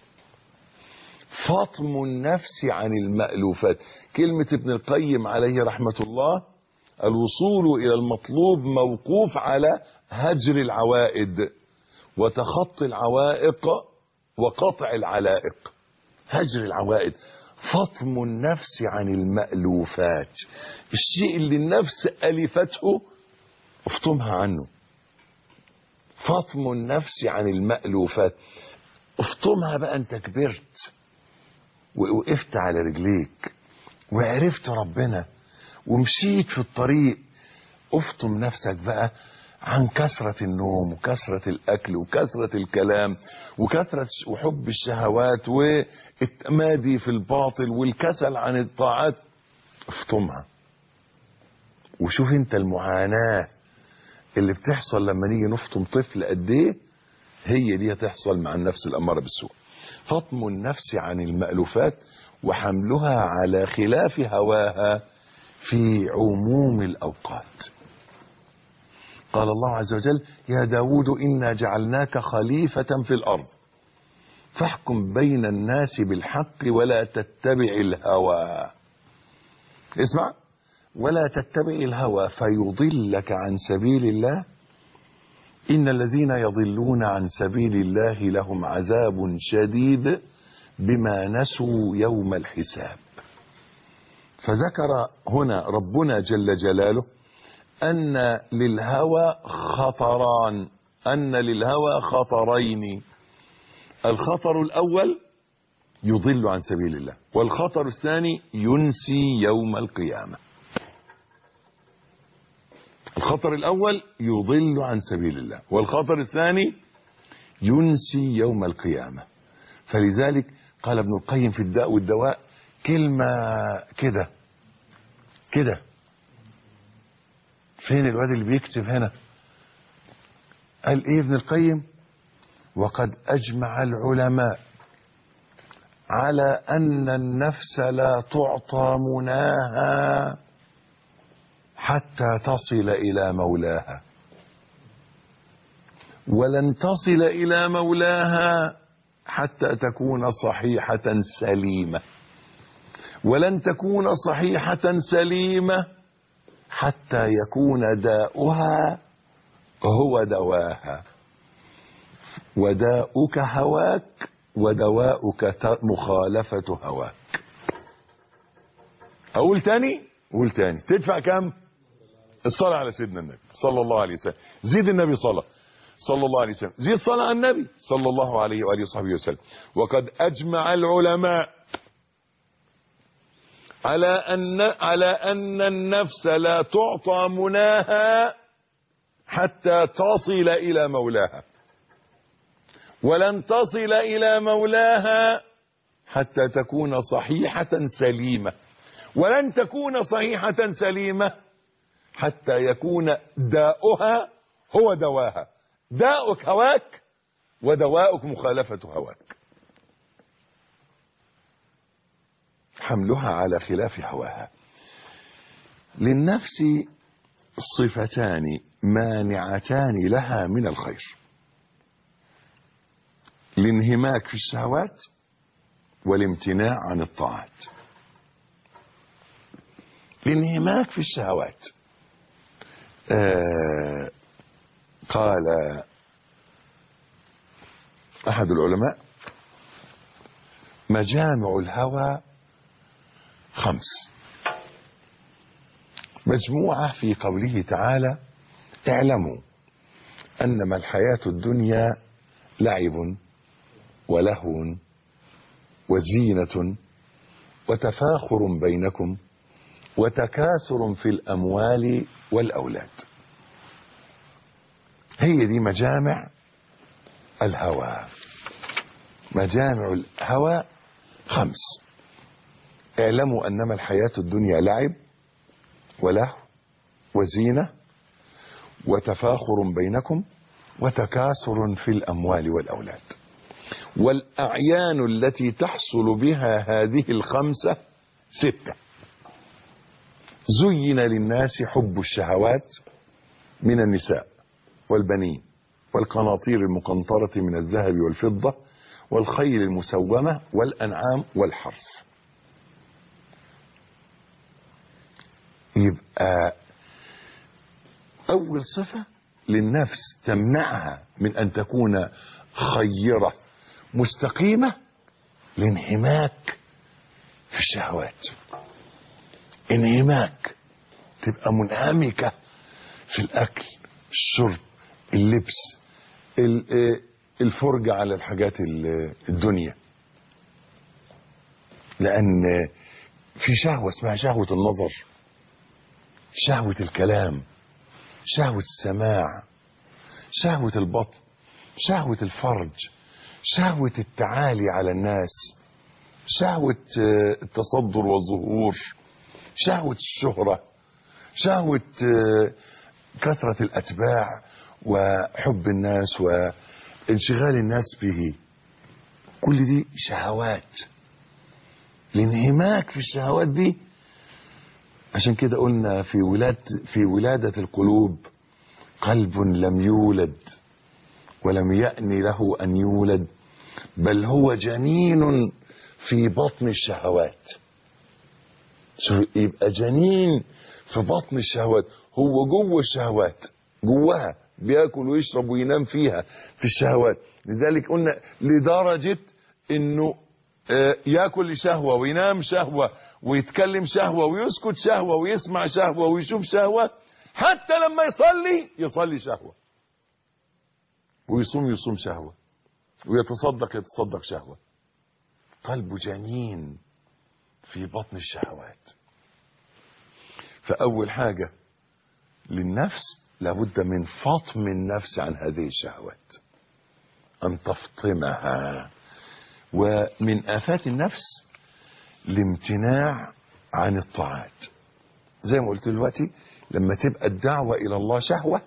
فطم النفس عن المألوفات. كلمة ابن القيم عليه رحمة الله: الوصول إلى المطلوب موقوف على هجر العوائد وتخطي العوائق وقطع العلائق. هجر العوائد، فطم النفس عن المألوفات. الشيء اللي النفس ألفته افطمها عنه. فطم النفس عن المألوفات، افطمها بقى. انت كبرت ووقفت على رجليك وعرفت ربنا ومشيت في الطريق، افطم نفسك بقى عن كثرة النوم وكثرة الأكل وكثرة الكلام وكثرة وحب الشهوات والتمادي في الباطل والكسل عن الطاعات. افطمها. وشوف انت المعاناة اللي بتحصل لما نيجي نفطم طفل قد ايه، هي دي هتحصل مع النفس الأمارة بالسوء. فطم النفس عن المألوفات وحملها على خلاف هواها في عموم الأوقات. قال الله عز وجل: يا داود إنا جعلناك خليفة في الأرض فاحكم بين الناس بالحق ولا تتبع الهوى. اسمع: ولا تتبع الهوى فيضلك عن سبيل الله إن الذين يضلون عن سبيل الله لهم عذاب شديد بما نسوا يوم الحساب. فذكر هنا ربنا جل جلاله أن للهوى خطران، أن للهوى خطرين. الخطر الأول يضل عن سبيل الله، والخطر الثاني ينسي يوم القيامة. الخطر الأول يضل عن سبيل الله، والخطر الثاني ينسي يوم القيامة. فلذلك قال ابن القيم في الداء والدواء كلمة كده. فين الواد اللي بيكتب هنا؟ قال ايه ابن القيم؟ وقد أجمع العلماء على أن النفس لا تعطى مناها حتى تصل إلى مولاها، ولن تصل إلى مولاها حتى تكون صحيحة سليمة، ولن تكون صحيحة سليمة حتى يكون داؤها هو دواها. وداؤك هواك ودواؤك مخالفة هواك. أقول تاني تدفع كم؟ الصلاة على سيدنا النبي صلى الله عليه وسلم. زيد النبي صلى الله عليه وسلم. زيد صلاة على النبي صلى الله عليه وآله وصحبه وسلم. وقد أجمع العلماء على أن النفس لا تعطى مناها حتى تصل إلى مولاها، ولن تصل إلى مولاها حتى تكون صحيحة سليمة، ولن تكون صحيحة سليمة حتى يكون داؤها هو دواها. داؤك هواك ودواؤك مخالفة هواك. حملها على خلاف هواها. للنفس صفتان مانعتان لها من الخير: الانهماك في الشهوات والامتناع عن الطاعات. الانهماك في الشهوات، قال أحد العلماء: مجامع الهوى 5. مجموعة في قوله تعالى: اعلموا أنما الحياة الدنيا لعب ولهو وزينة وتفاخر بينكم وتكاثر في الأموال والأولاد. هي دي مجامع الهوى. مجامع الهوى 5. اعلموا أنما الحياة الدنيا لعب ولهو وزينة وتفاخر بينكم وتكاثر في الأموال والأولاد. والأعيان التي تحصل بها هذه 5 6. زين للناس حب الشهوات من النساء والبنين والقناطير المقنطرة من الذهب والفضة والخيل المسومة والأنعام والحرث. يبقى أول صفة للنفس تمنعها من أن تكون خيرة مستقيمة: الانهماك في الشهوات. انهماك، تبقى منهمكة في الأكل، الشرب، اللبس، الفرجة على الحاجات الدنيا. لأن في شهوة اسمها شهوة النظر، شهوة الكلام، شهوة السماع، شهوة البطن، شهوة الفرج، شهوة التعالي على الناس، شهوة التصدر والظهور، شهوة الشهرة، شهوة كثرة الأتباع وحب الناس وانشغال الناس به. كل دي شهوات. الانهماك في الشهوات دي، عشان كده قلنا في ولادة القلوب: قلب لم يولد ولم يأن له أن يولد، بل هو جنين في بطن الشهوات. يبقى جنين في بطن الشهوات، هو جوه الشهوات، جواها بياكل ويشرب وينام فيها في الشهوات. لذلك قلنا لدرجة انه ياكل شهوة وينام شهوة ويتكلم شهوة ويسكت شهوة ويسمع شهوة ويشوف شهوة، حتى لما يصلي شهوة، ويصوم شهوة، ويتصدق شهوة. قلبه جنين في بطن الشهوات. فأول حاجة للنفس لابد من فطم النفس عن هذه الشهوات، أن تفطمها. ومن آفات النفس الامتناع عن الطاعات. زي ما قلت دلوقتي، لما تبقى الدعوة إلى الله شهوة،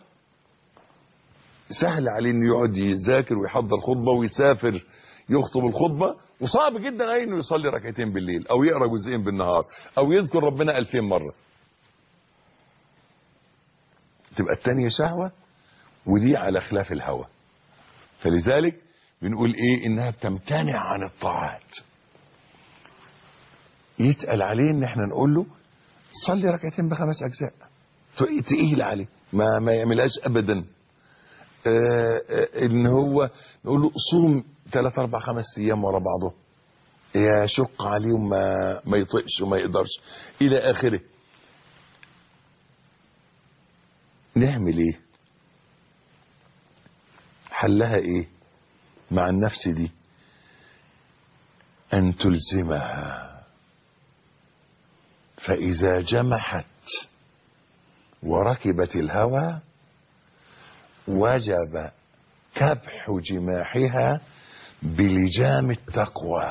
سهل عليه انه يقعد يذاكر ويحضر خطبة ويسافر يخطب الخطبة، وصعب جدا عليه انه يصلي ركعتين بالليل او يقرأ جزئين بالنهار او يذكر ربنا 2000 مرة. تبقى التانية شهوة، ودي على خلاف الهوى. فلذلك بنقول ايه؟ انها بتمتنع عن الطاعات. يتقل عليه ان احنا نقول له صلي ركعتين ب5 أجزاء، تقيل عليه، ما يعملهاش ابدا. ان هو نقول له صوم 3 4 5 ايام ورا بعضه، يشق عليهم ما يطقش وما يقدرش الى اخره. نعمل ايه؟ حلها ايه مع النفس دي؟ ان تلزمها. فاذا جمحت وركبت الهوى وجب كبح جماحها بلجام التقوى.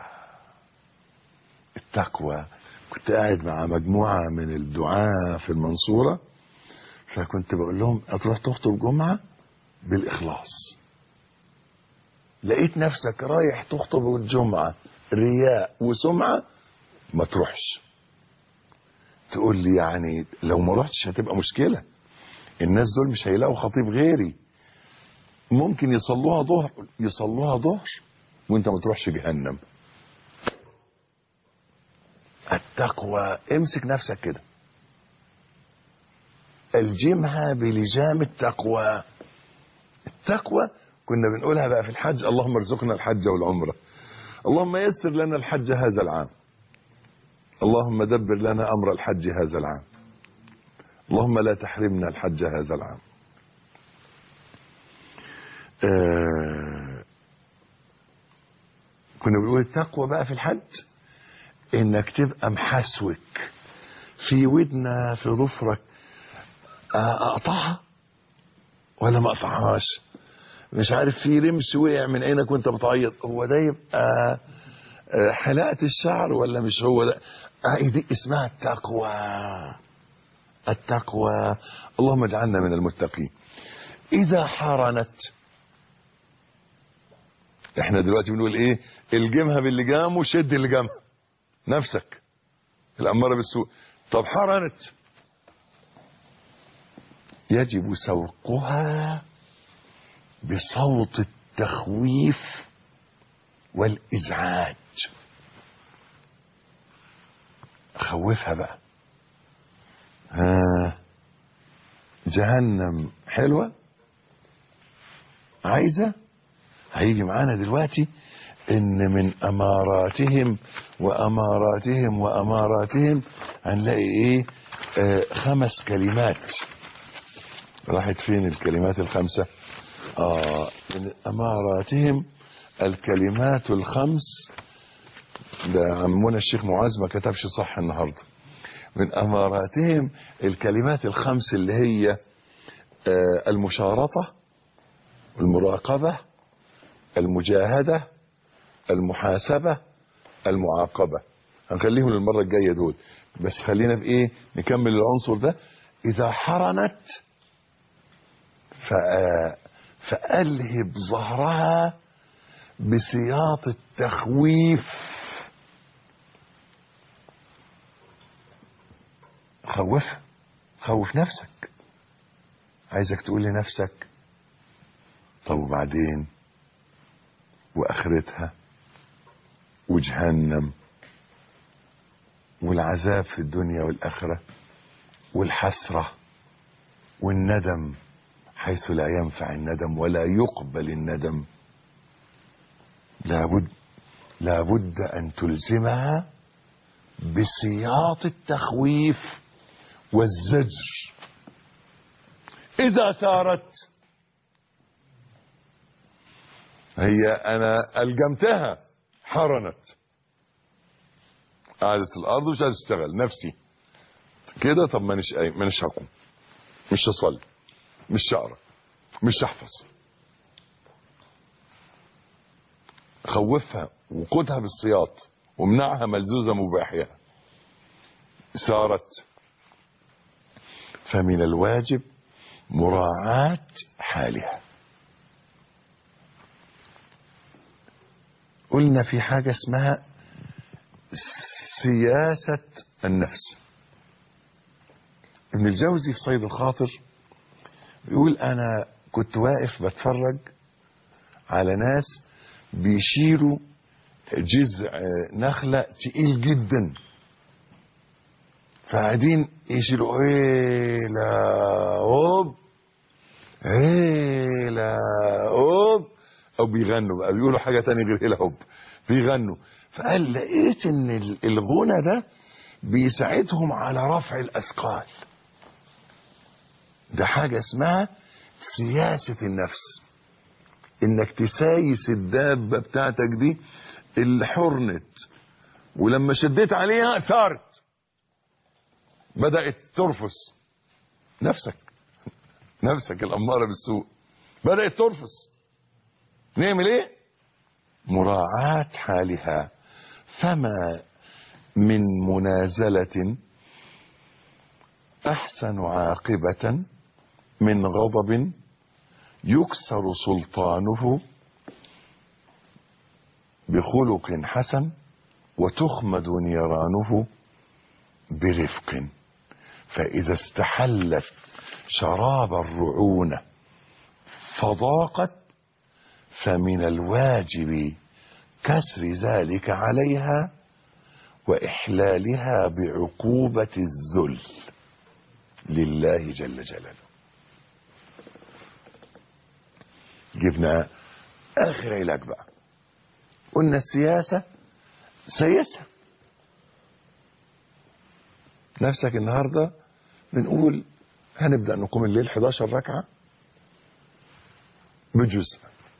التقوى، كنت قاعد مع مجموعة من الدعاة في المنصورة، فكنت بقول لهم هتروح تخطب جمعة بالإخلاص. لقيت نفسك رايح تخطب الجمعة رياء وسمعة، ما تروحش. تقول لي يعني لو ما رحتش هتبقى مشكلة، الناس دول مش هيلاقوا خطيب غيري، ممكن يصلوها ظهر وانت ما تروحش جهنم. التقوى، امسك نفسك كده، الجمها بلجام التقوى. التقوى كنا بنقولها بقى في الحج: اللهم ارزقنا الحج والعمرة، اللهم يسر لنا الحج هذا العام، اللهم دبر لنا أمر الحج هذا العام، اللهم لا تحرمنا الحج هذا العام. كنا بنقول التقوى بقى في الحج انك تبقى محسوك في ودنا في ظفرك، اقطعها ولا ما اقطعهاش، مش عارف في رمش وقع من عينك وانت بتعيط، هو ده يبقى حلاقة الشعر ولا مش هو ده؟ دي اسمها التقوى. التقوى. اللهم اجعلنا من المتقين. اذا حرنت، احنا دلوقتي بنقول ايه؟ الجمها باللجام وشد اللجام نفسك الأمارة بالسوء. طب حرنت، يجب سوقها بصوت التخويف والإزعاج. خوفها بقى. جهنم حلوة عايزة، هيجي معانا دلوقتي ان من اماراتهم واماراتهم واماراتهم هنلاقي ايه؟ 5 كلمات. راحت فين الكلمات ال5؟ من اماراتهم الكلمات ال5. ده عمنا الشيخ معاذ ما كتبش صح النهارده. من اماراتهم الكلمات ال5 اللي هي المشارطة، المراقبة، المجاهدة، المحاسبة، المعاقبة. هنخليهم للمرة الجاية دول، بس خلينا في ايه؟ نكمل العنصر ده. اذا حرنت فألهب ظهرها بسياط التخويف. خوفها، خوف نفسك. عايزك تقول لنفسك طب وبعدين، واخرتها، وجهنم، والعذاب في الدنيا والآخرة، والحسرة، والندم حيث لا ينفع الندم ولا يقبل الندم. لابد أن تلزمها بسياط التخويف والزجر. إذا ثارت، هي أنا ألجمتها، حرنت، قعدت الأرض ومش عايز تشتغل نفسي كده. طب مانيش هقوم، مش هصلي، مش هقرا، مش هحفظ. خوفها وقودها بالسياط ومنعها ملزوزة مباحيها. سارت، فمن الواجب مراعاة حالها. قلنا في حاجة اسمها سياسة النفس. ابن الجوزي في صيد الخاطر بيقول أنا كنت واقف بتفرج على ناس بيشيلوا جذع نخلة تقيل جدا، فقاعدين يشيلوا هيلا هوب هيلا هوب، او بيغنوا بقى، بيقولوا حاجة تانية غير هيلا هوب، بيغنوا. فقال لقيت ان الغنى ده بيساعدهم على رفع الاثقال. ده حاجة اسمها سياسة النفس، انك تسايس الدابة بتاعتك دي اللي حرنت، ولما شديت عليها ثارت، بدأت ترفس. نفسك الأمارة بالسوء بدأت ترفس. نعمل ايه؟ مراعاة حالها. فما من منازلة أحسن عاقبة من غضب يكسر سلطانه بخلق حسن وتخمد نيرانه برفق. فإذا استحلت شراب الرعونة فضاقت، فمن الواجب كسر ذلك عليها وإحلالها بعقوبة الذل لله جل جلاله. جبنا آخر علاج بقى، قلنا السياسة سياسة. نفسك النهاردة بنقول هنبدأ نقوم الليل 11 ركعة بجزء،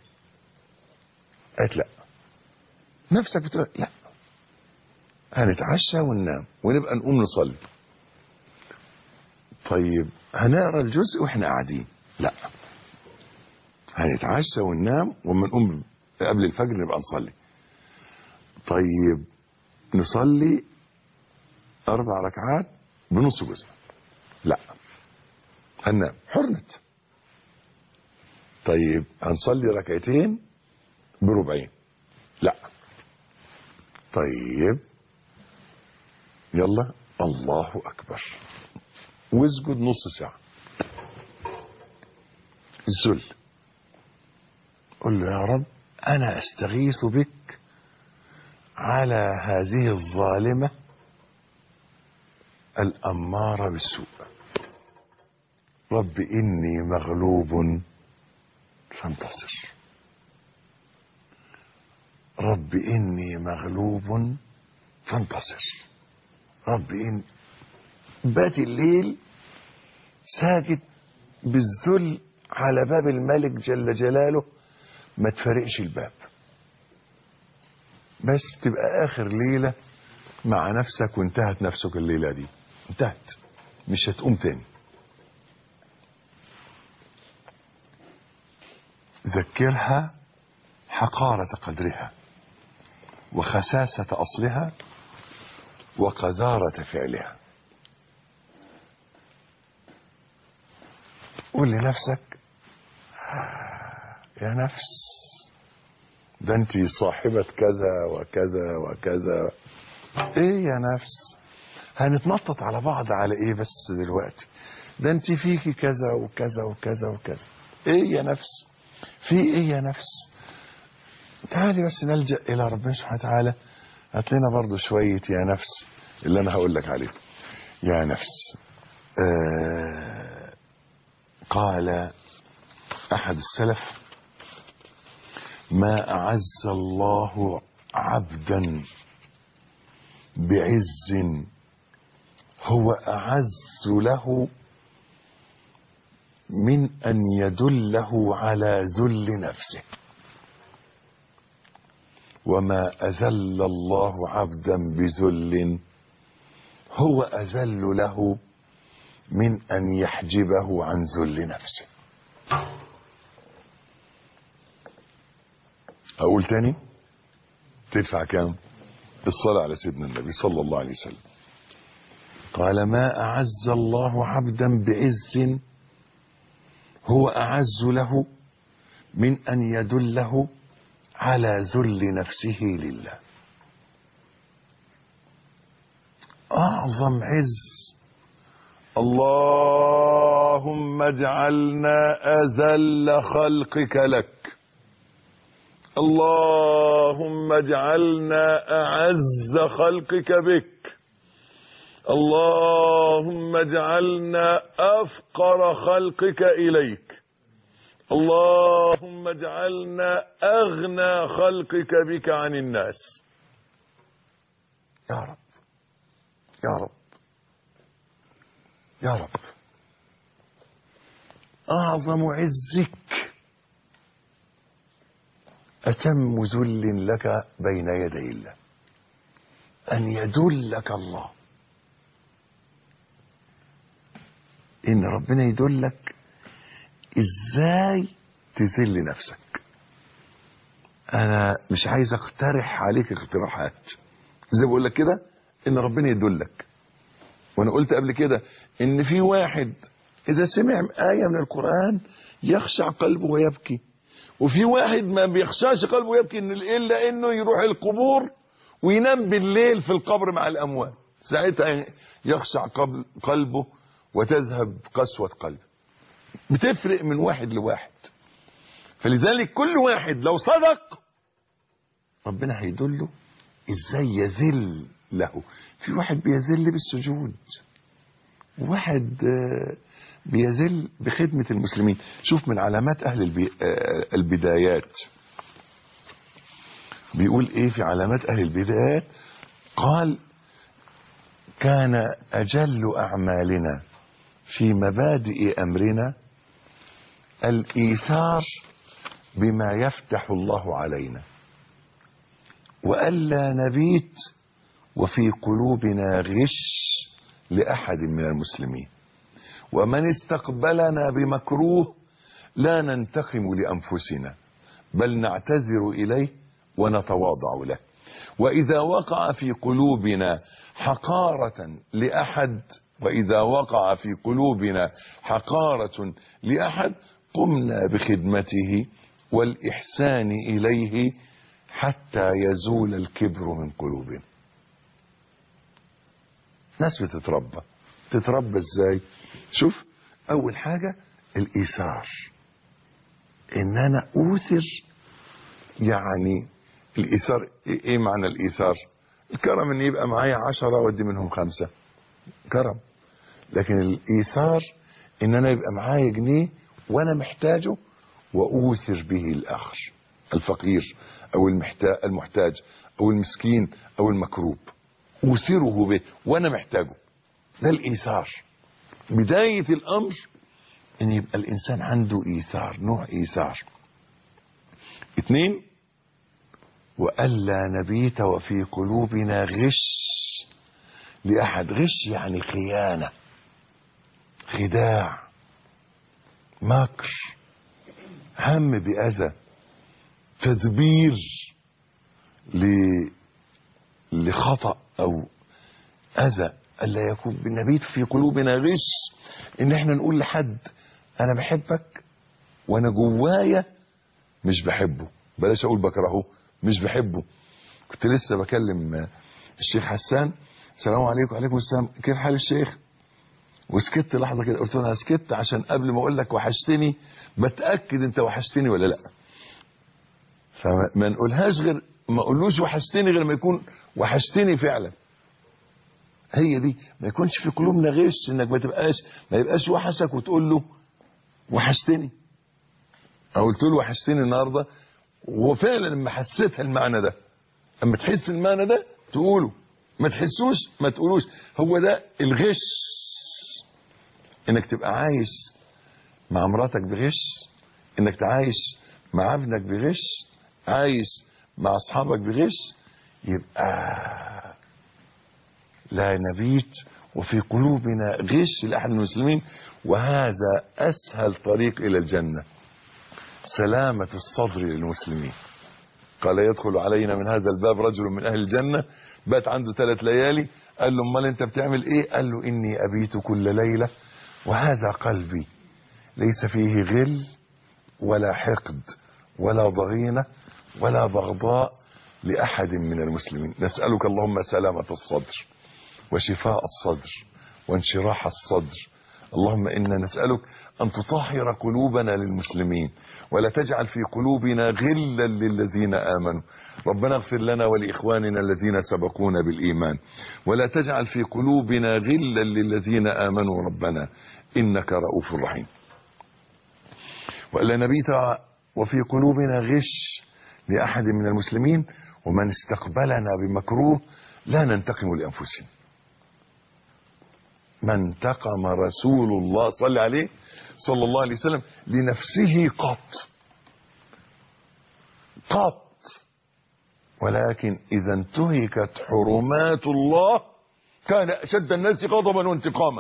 قالت لا. نفسك بتقول لا، هنتعشى وننام ونبقى نقوم نصلي. طيب هنقرا الجزء واحنا قاعدين، لا، هنتعشى وننام وما نقوم قبل الفجر نبقى نصلي. طيب نصلي 4 ركعات بنص جزء، لا، هننام حرمت. طيب هنصلي 2 ركعتين بربعين، لا. طيب يلا الله أكبر واسجد نص ساعة الذل، قل له يا رب أنا أستغيث بك على هذه الظالمة الأمارة بالسوء. رب إني مغلوب فانتصر، رب إني مغلوب فانتصر. رب إن بات الليل ساجد بالذل على باب الملك جل جلاله، ما تفارقش الباب، بس تبقى آخر ليلة مع نفسك وانتهت نفسك الليلة دي، انتهت، مش هتقوم تاني. ذكرها حقارة قدرها وخساسة أصلها وقذارة فعلها. قول لنفسك يا نفس ده انت صاحبة كذا وكذا وكذا. ايه يا نفس هنتنطط على بعض على ايه بس دلوقتي؟ ده انت فيكي كذا وكذا وكذا وكذا. ايه يا نفس في ايه يا نفس؟ تعالي بس نلجأ الى ربنا سبحانه وتعالى. هات لنا برضو شوية يا نفس اللي انا هقول لك عليه. يا نفس قال احد السلف ما اعز الله عبدا بعز هو اعز له من ان يدله على ذل نفسه، وما اذل الله عبدا بذل هو اذل له من ان يحجبه عن ذل نفسه. اقول تاني تدفع كام؟ الصلاة على سيدنا النبي صلى الله عليه وسلم. قال ما اعز الله عبدا بعز هو اعز له من ان يدله على ذل نفسه لله. اعظم عز اللهم اجعلنا اذل خلقك لك، اللهم اجعلنا اعز خلقك بك، اللهم اجعلنا افقر خلقك اليك، اللهم اجعلنا اغنى خلقك بك عن الناس. يا رب يا رب يا رب. اعظم عزك اتم ذل لك بين يدي الله، ان يدلك الله، ان ربنا يدلك ازاي تذل نفسك. انا مش عايز اقترح عليك اقتراحات، زي بقول لك كده ان ربنا يدلك. وانا قلت قبل كده ان في واحد اذا سمع آية من القرآن يخشع قلبه ويبكي، وفي واحد ما بيخشعش قلبه ويبكي الا انه يروح القبور وينام بالليل في القبر مع الاموات، ساعتها يخشع قلبه وتذهب قسوة قلبه. بتفرق من واحد لواحد. فلذلك كل واحد لو صدق ربنا هيدله ازاي يذل له. في واحد بيذل بالسجود، وواحد بيذل بخدمة المسلمين. شوف من علامات اهل البدايات بيقول ايه في علامات اهل البدايات؟ قال كان اجل اعمالنا في مبادئ امرنا الايثار بما يفتح الله علينا، والا نبيت وفي قلوبنا غش لاحد من المسلمين، ومن استقبلنا بمكروه لا ننتقم لانفسنا بل نعتذر اليه ونتواضع له، واذا وقع في قلوبنا حقارة لأحد قمنا بخدمته والإحسان إليه حتى يزول الكبر من قلوبنا. ناس تتربى ازاي؟ شوف، أول حاجة الإيثار، إن أنا أوثر. يعني الإيثار إيه معنى الإيثار؟ الكرم إن يبقى معايا 10 وأدي منهم 5 كرم، لكن الإيثار إن أنا يبقى معايا جنيه وأنا محتاجه وأوثر به الآخر، الفقير أو المحتاج أو المسكين أو المكروب، أوثره به وأنا محتاجه. ده الإيثار. بداية الأمر إن يبقى الإنسان عنده إيثار، نوع إيثار. 2، وألا نبيت وفي قلوبنا غش لأحد. غش يعني خيانة، خداع، مكر، هم بأذى، تدبير لخطأ أو أذى. ألا يكون نبيت في قلوبنا غش، إن احنا نقول لحد أنا بحبك وأنا جوايا مش بحبه، بلاش أقول بكرهه، مش بحبه. كنت لسه بكلم الشيخ حسان، السلام عليكم. وعليكم السلام، كيف حال الشيخ؟ وسكت لحظة كده، قلت له أنا سكت عشان قبل ما أقول لك وحشتني بتأكد أنت وحشتني ولا لأ. فما نقولهاش غير ما أقولوش وحشتني غير ما يكون وحشتني فعلا. هي دي، ما يكونش في قلوبنا غش، انك ما يبقاش وحشك وتقول له وحشتني. أو قلت له وحشتني النهارده وفعلا لما حسيتها المعنى ده، اما تحس المعنى ده تقوله، ما تحسوش ما تقولوش. هو ده الغش، انك تبقى عايش مع مراتك بغش، انك تعايش مع ابنك بغش، عايش مع اصحابك بغش، يبقى لا نبيت وفي قلوبنا غش لأحد المسلمين. وهذا أسهل طريق إلى الجنة، سلامة الصدر للمسلمين. قال يدخل علينا من هذا الباب رجل من أهل الجنة بات عنده 3 ليالي، قال له امال انت بتعمل ايه؟ قال له إني أبيت كل ليلة وهذا قلبي ليس فيه غل ولا حقد ولا ضغينة ولا بغضاء لأحد من المسلمين. نسألك اللهم سلامة الصدر وشفاء الصدر وانشراح الصدر. اللهم إنا نسألك أن تطهر قلوبنا للمسلمين ولا تجعل في قلوبنا غلا للذين آمنوا. ربنا اغفر لنا ولإخواننا الذين سبقونا بالإيمان ولا تجعل في قلوبنا غلا للذين آمنوا ربنا إنك رؤوف رحيم. وألا نبيت وفي قلوبنا غش لأحد من المسلمين، ومن استقبلنا بمكروه لا ننتقم لأنفسنا. ما انتقم رسول الله صلى عليه صلى الله عليه وسلم لنفسه قط، ولكن إذا انتهكت حرمات الله كان أشد الناس غضبا وانتقاما.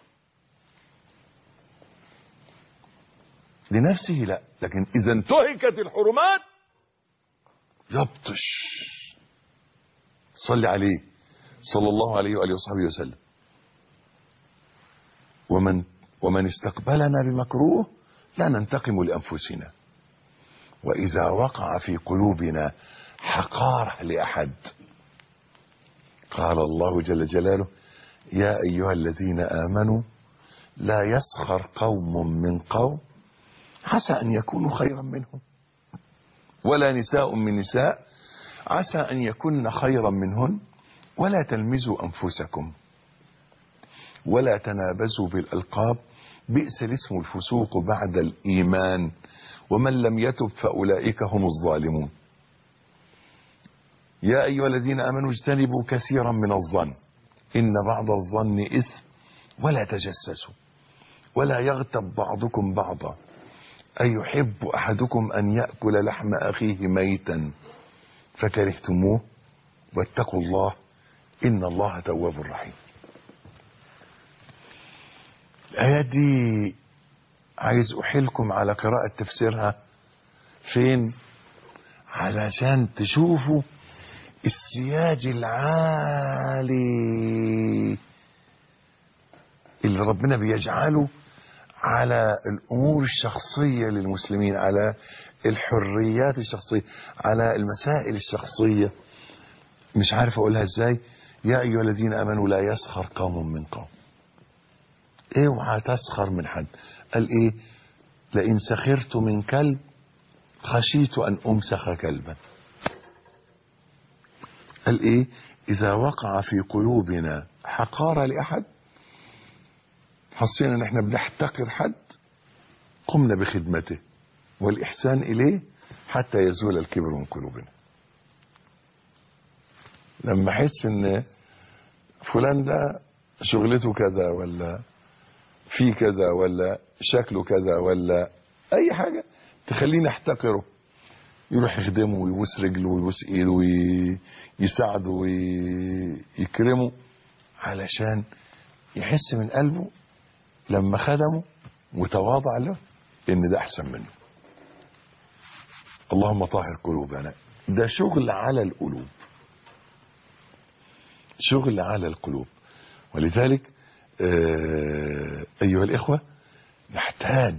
لنفسه لا، لكن إذا انتهكت الحرمات يبطش. صلى عليه صلى الله عليه وآله وصحبه وسلم. ومن استقبلنا بمكروه لا ننتقم لأنفسنا. وإذا وقع في قلوبنا حقارة لأحد قال الله جل جلاله يا أيها الذين آمنوا لا يسخر قوم من قوم عسى أن يكونوا خيرا منهم ولا نساء من نساء عسى أن يكن خيرا منهن ولا تلمزوا أنفسكم ولا تنابزوا بالألقاب بئس الاسم الفسوق بعد الإيمان ومن لم يتب فأولئك هم الظالمون. يا أيها الذين آمنوا اجتنبوا كثيرا من الظن إن بعض الظن إثم ولا تجسسوا ولا يغتب بعضكم بعضا أيحب أحدكم أن يأكل لحم أخيه ميتا فكرهتموه واتقوا الله إن الله تواب رحيم. الآيات دي عايز أحيلكم على قراءة تفسيرها فين علشان تشوفوا السياج العالي اللي ربنا بيجعله على الأمور الشخصية للمسلمين، على الحريات الشخصية، على المسائل الشخصية. مش عارف أقولها إزاي. يا أيها الذين آمنوا لا يسخر قوم من قوم. اوعى تسخر من حد. قال إيه؟ لئن سخرت من كلب خشيت أن أمسخ كلبا. قال إيه؟ إذا وقع في قلوبنا حقارة لأحد، حسينا ان احنا بنحتقر حد، قمنا بخدمته والإحسان إليه حتى يزول الكبر من قلوبنا. لما أحس ان فلان ده شغلته كذا ولا في كذا ولا شكله كذا ولا أي حاجة تخليني أحتقره، يروح يخدمه ويبوس رجله ويبوس ايده ويساعده ويكرمه علشان يحس من قلبه لما خدمه وتواضع له ان ده احسن منه. اللهم طهر قلوبنا. ده شغل على القلوب، شغل على القلوب. ولذلك ايها الاخوة نحتاج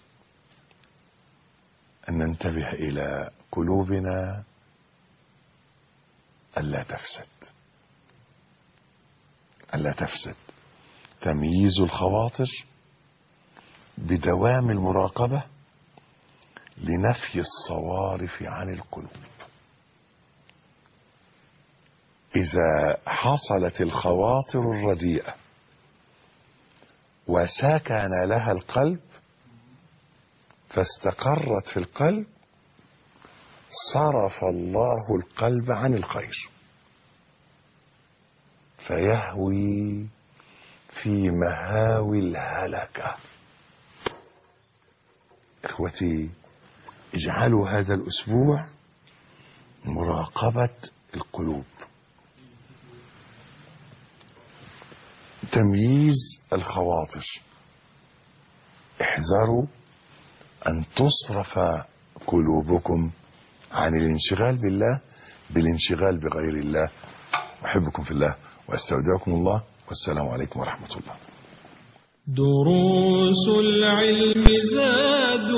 ان ننتبه الى قلوبنا الا تفسد. تمييز الخواطر بدوام المراقبة لنفي الصوارف عن القلوب. إذا حصلت الخواطر الرديئة وسكن لها القلب فاستقرت في القلب، صرف الله القلب عن الخير فيهوي في مهاوي الهلكة. اخوتي، اجعلوا هذا الاسبوع مراقبة القلوب، تمييز الخواطر. احذروا ان تصرف قلوبكم عن الانشغال بالله بالانشغال بغير الله. احبكم في الله واستودعكم الله، والسلام عليكم ورحمة الله. دروس العلم زاد